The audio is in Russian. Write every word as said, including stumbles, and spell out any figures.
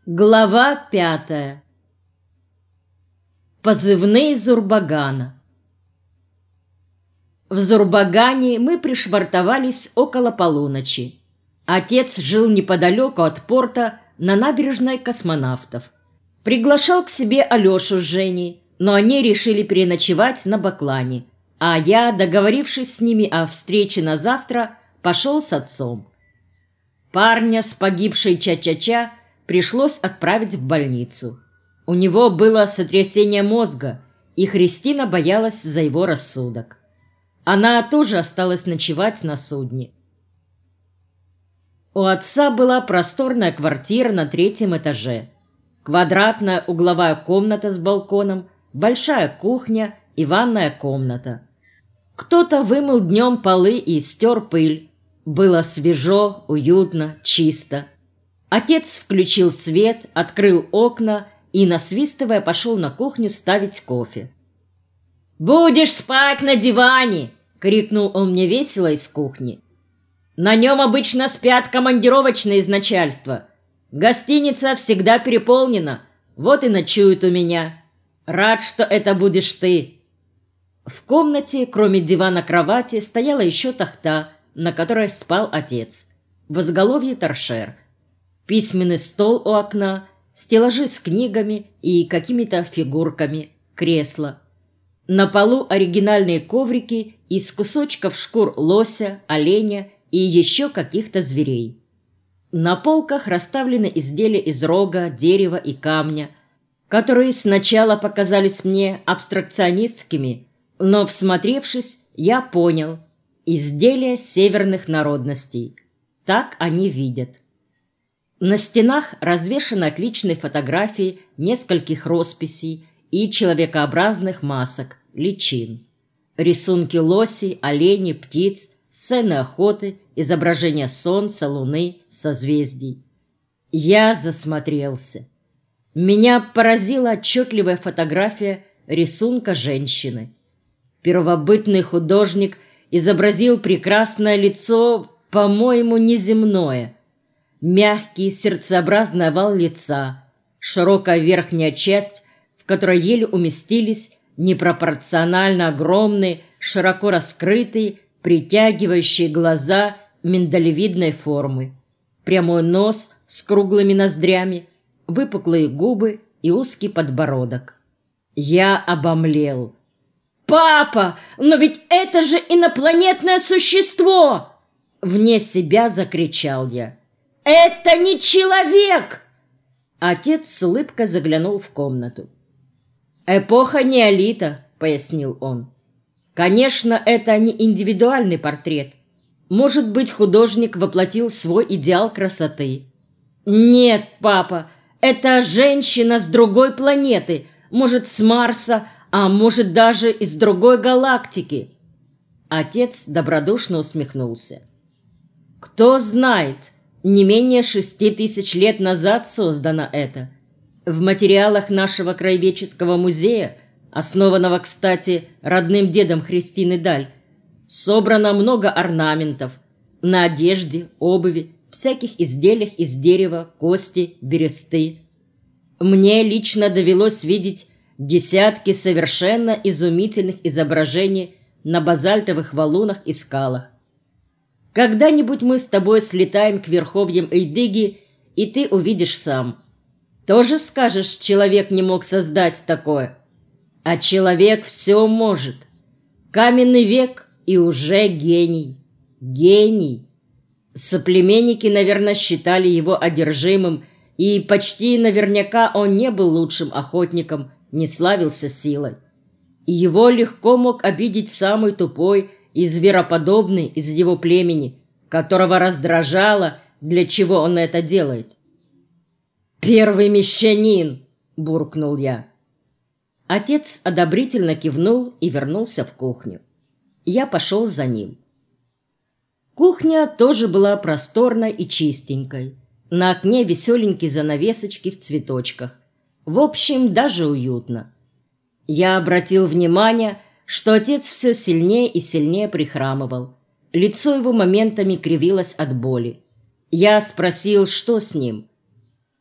Глава пятая. Позывные Зурбагана. В Зурбагане мы пришвартовались около полуночи. Отец жил неподалеку от порта на набережной Космонавтов. Приглашал к себе Алешу с Женей, но они решили переночевать на Баклане, а я, договорившись с ними о встрече на завтра, пошел с отцом. Парня с погибшей Ча-Ча-Ча пришлось отправить в больницу. У него было сотрясение мозга, и Христина боялась за его рассудок. Она тоже осталась ночевать на судне. У отца была просторная квартира на третьем этаже. Квадратная угловая комната с балконом, большая кухня и ванная комната. Кто-то вымыл днем полы и стер пыль. Было свежо, уютно, чисто. Отец включил свет, открыл окна и, насвистывая, пошел на кухню ставить кофе. «Будешь спать на диване!» — крикнул он мне весело из кухни. «На нем обычно спят командировочные из начальства. Гостиница всегда переполнена, вот и ночуют у меня. Рад, что это будешь ты». В комнате, кроме дивана-кровати, стояла еще тахта, на которой спал отец. В изголовье торшер. Письменный стол у окна, стеллажи с книгами и какими-то фигурками, кресло. На полу оригинальные коврики из кусочков шкур лося, оленя и еще каких-то зверей. На полках расставлены изделия из рога, дерева и камня, которые сначала показались мне абстракционистскими, но, всмотревшись, я понял – изделия северных народностей. Так они видят. На стенах развешаны отличные фотографии нескольких росписей и человекообразных масок, личин. Рисунки лосей, оленей, птиц, сцены охоты, изображения солнца, луны, созвездий. Я засмотрелся. Меня поразила отчетливая фотография рисунка женщины. Первобытный художник изобразил прекрасное лицо, по-моему, неземное. Мягкий сердцеобразный овал лица, широкая верхняя часть, в которой еле уместились непропорционально огромные, широко раскрытые, притягивающие глаза миндалевидной формы, прямой нос с круглыми ноздрями, выпуклые губы и узкий подбородок. Я обомлел. «Папа, но ведь это же инопланетное существо!» Вне себя закричал я. «Это не человек!» Отец с улыбкой заглянул в комнату. «Эпоха неолита», — пояснил он. «Конечно, это не индивидуальный портрет. Может быть, художник воплотил свой идеал красоты». «Нет, папа, это женщина с другой планеты, может, с Марса, а может, даже из другой галактики». Отец добродушно усмехнулся. «Кто знает, не менее шести тысяч лет назад создано это. В материалах нашего краеведческого музея, основанного, кстати, родным дедом Христины Даль, собрано много орнаментов на одежде, обуви, всяких изделиях из дерева, кости, бересты. Мне лично довелось видеть десятки совершенно изумительных изображений на базальтовых валунах и скалах. Когда-нибудь мы с тобой слетаем к верховьям Эйдыги, и ты увидишь сам. Тоже скажешь, человек не мог создать такое? А человек все может. Каменный век и уже гений. Гений. Соплеменники, наверное, считали его одержимым, и почти наверняка он не был лучшим охотником, не славился силой. И его легко мог обидеть самый тупой и звероподобный из его племени, которого раздражало, для чего он это делает. «Первый мещанин!» — буркнул я. Отец одобрительно кивнул и вернулся в кухню. Я пошел за ним. Кухня тоже была просторной и чистенькой. На окне веселенькие занавесочки в цветочках. В общем, даже уютно. Я обратил внимание, что отец все сильнее и сильнее прихрамывал. Лицо его моментами кривилось от боли. Я спросил, что с ним.